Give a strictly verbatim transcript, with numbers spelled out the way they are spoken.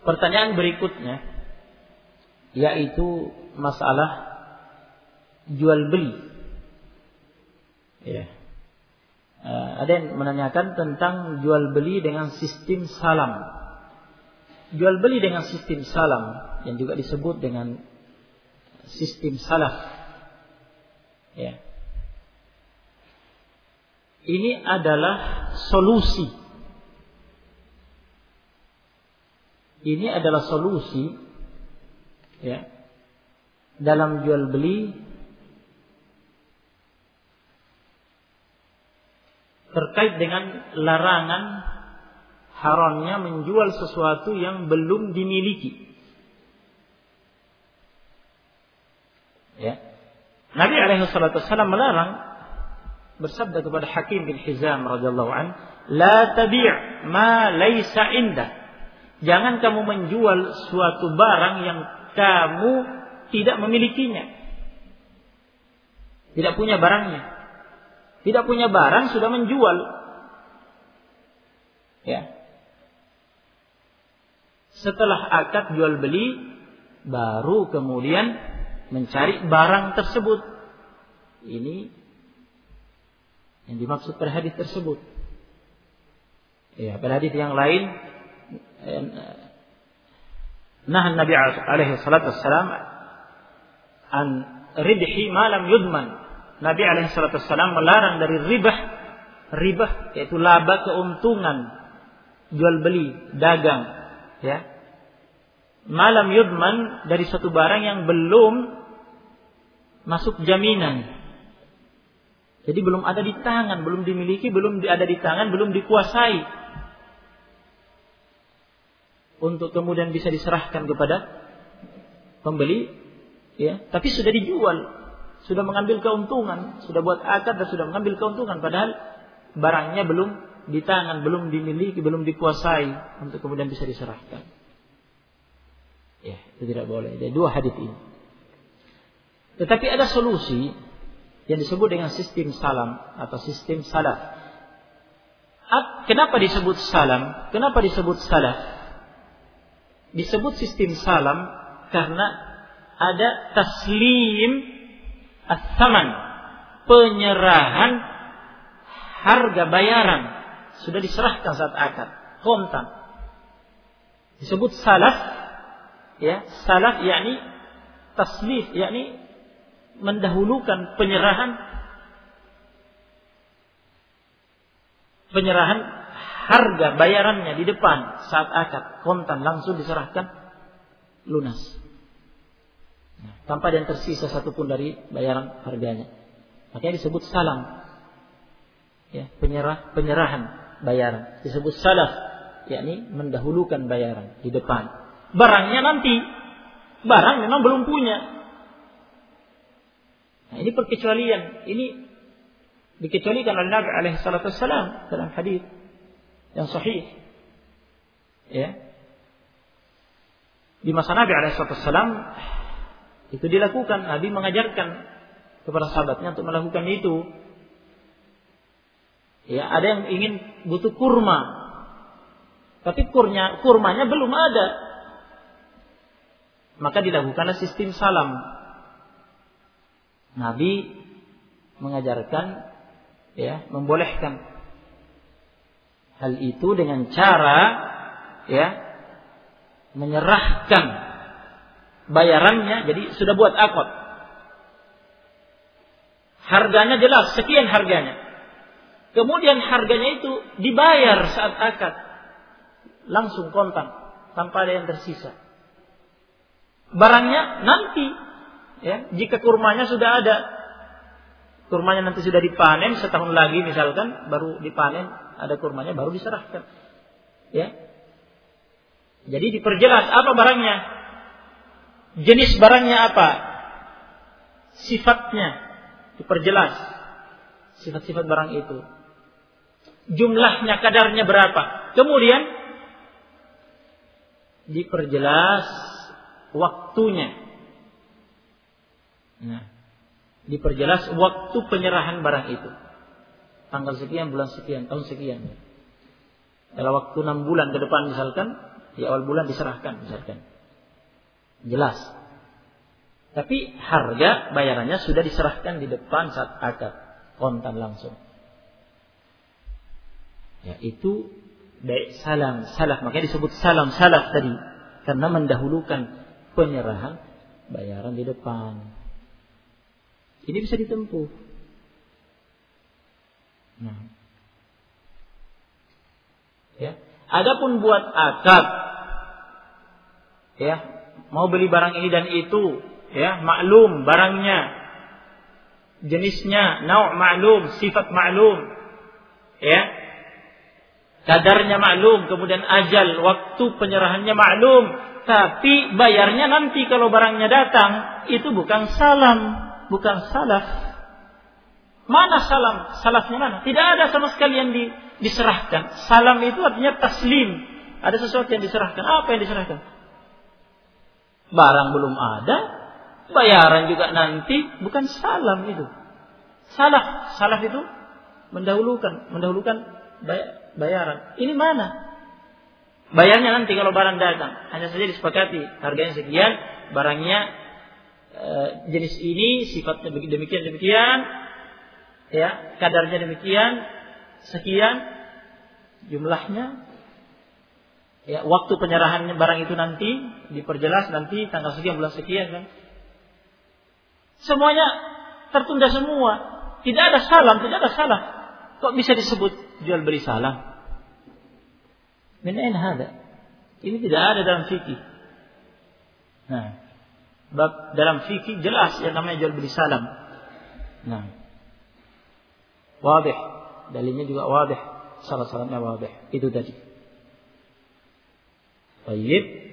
Pertanyaan berikutnya yaitu masalah jual beli. Ya. Uh, ada yang menanyakan tentang jual beli dengan sistem salam. Jual beli dengan sistem salam yang juga disebut dengan sistem salaf. Ya. Ini adalah solusi. Ini adalah solusi, ya, dalam jual beli terkait dengan larangan haramnya menjual sesuatu yang belum dimiliki. Ya. Nabi alaihi salatu wasallam melarang, bersabda kepada Hakim bin Hizam radhiyallahu an, "La tabi' ma laysa indak." Jangan kamu menjual suatu barang yang kamu tidak memilikinya. Tidak punya barangnya. Tidak punya barang sudah menjual. Ya. Setelah akad jual beli, baru kemudian mencari barang tersebut. Ini yang dimaksud pada hadis tersebut. Ya, pada hadis yang lain, nah Nabi alaihi salatu wassalam an ribhi ma lam yudman. Nabi alaihi salatu wassalam melarang dari ribah, ribah yaitu laba, keuntungan jual beli, dagang, ya. Ma lam yudman, dari suatu barang yang belum masuk jaminan. Jadi belum ada di tangan, belum dimiliki, belum ada di tangan, belum dikuasai, untuk kemudian bisa diserahkan kepada pembeli, ya, tapi sudah dijual, sudah mengambil keuntungan, sudah buat akad dan sudah mengambil keuntungan, padahal barangnya belum di tangan, belum dimiliki, belum dikuasai untuk kemudian bisa diserahkan. Ya, itu tidak boleh. Ada dua hadis ini. Tetapi ada solusi yang disebut dengan sistem salam atau sistem salaf. Kenapa disebut salam? Kenapa disebut salaf? Disebut sistem salam karena ada taslim as-saman, penyerahan harga bayaran, sudah diserahkan saat akad, kontan. Disebut salaf, ya, salaf yakni taslif, yakni mendahulukan penyerahan penyerahan harga bayarannya di depan saat akad, kontan, langsung diserahkan lunas, nah, tanpa ada yang tersisa satupun dari bayaran harganya. Makanya disebut salam, ya, penyerah penyerahan bayaran. Disebut salaf, yakni mendahulukan bayaran di depan. Barangnya nanti, barang memang belum punya. Nah, ini perkecualian, ini dikecualikan oleh Nabi alaihi salatu wassalam dalam hadis yang sahih, ya. Di masa Nabi alaihi salatu wassalam itu dilakukan. Nabi mengajarkan kepada sahabatnya untuk melakukan itu. Ya, ada yang ingin butuh kurma, tapi kurnya, kurmanya belum ada, maka dilakukanlah sistem salam. Nabi mengajarkan, ya, membolehkan hal itu dengan cara, ya, menyerahkan bayarannya. Jadi sudah buat akad, harganya jelas, sekian harganya. Kemudian harganya itu dibayar saat akad, langsung kontan, tanpa ada yang tersisa. Barangnya nanti, ya, jika kurmanya sudah ada, kurmanya nanti sudah dipanen setahun lagi misalkan, baru dipanen, ada kurmanya, baru diserahkan. Ya. Jadi diperjelas apa barangnya, jenis barangnya apa, sifatnya diperjelas, sifat-sifat barang itu, jumlahnya, kadarnya berapa. Kemudian diperjelas waktunya. Nah, diperjelas waktu penyerahan barang itu. Tanggal sekian, bulan sekian, tahun sekian. Dalam waktu enam bulan ke depan misalkan, di awal bulan diserahkan misalkan. Jelas. Tapi harga bayarannya sudah diserahkan di depan saat akad, kontan langsung. Ya, itu baik salam salaf, makanya disebut salam salaf tadi karena mendahulukan penyerahan bayaran di depan. Ini bisa ditempuh. Nah. Ya. Adapun buat akad, ya, mau beli barang ini dan itu, ya, maklum barangnya, jenisnya, nau' maklum, sifat maklum, ya, kadarnya maklum, kemudian ajal, waktu penyerahannya maklum, tapi bayarnya nanti kalau barangnya datang, itu bukan salam, bukan salaf. Mana salam? Salafnya mana? Tidak ada sama sekali yang di, diserahkan. Salam itu artinya taslim. Ada sesuatu yang diserahkan. Apa yang diserahkan? Barang belum ada, bayaran juga nanti, bukan salam itu. Salaf, salaf itu mendahulukan, mendahulukan bayaran. Ini mana? Bayarnya nanti kalau barang datang. Hanya saja disepakati harganya sekian, barangnya e, jenis ini, sifatnya demikian demikian, ya, kadarnya demikian, sekian jumlahnya. Ya, waktu penyerahannya barang itu nanti diperjelas nanti tanggal sekian bulan sekian kan. Semuanya tertunda semua. Tidak ada salam, tidak ada salam. Kok bisa disebut jual beli salam? Min ain hada? Ini tidak ada dalam fikih. Nah, bab dalam fikih jelas yang namanya jual beli salam. Nah, wadih, dalilnya juga wadih, salah-salahnya wadih. Itu tadi. Baik.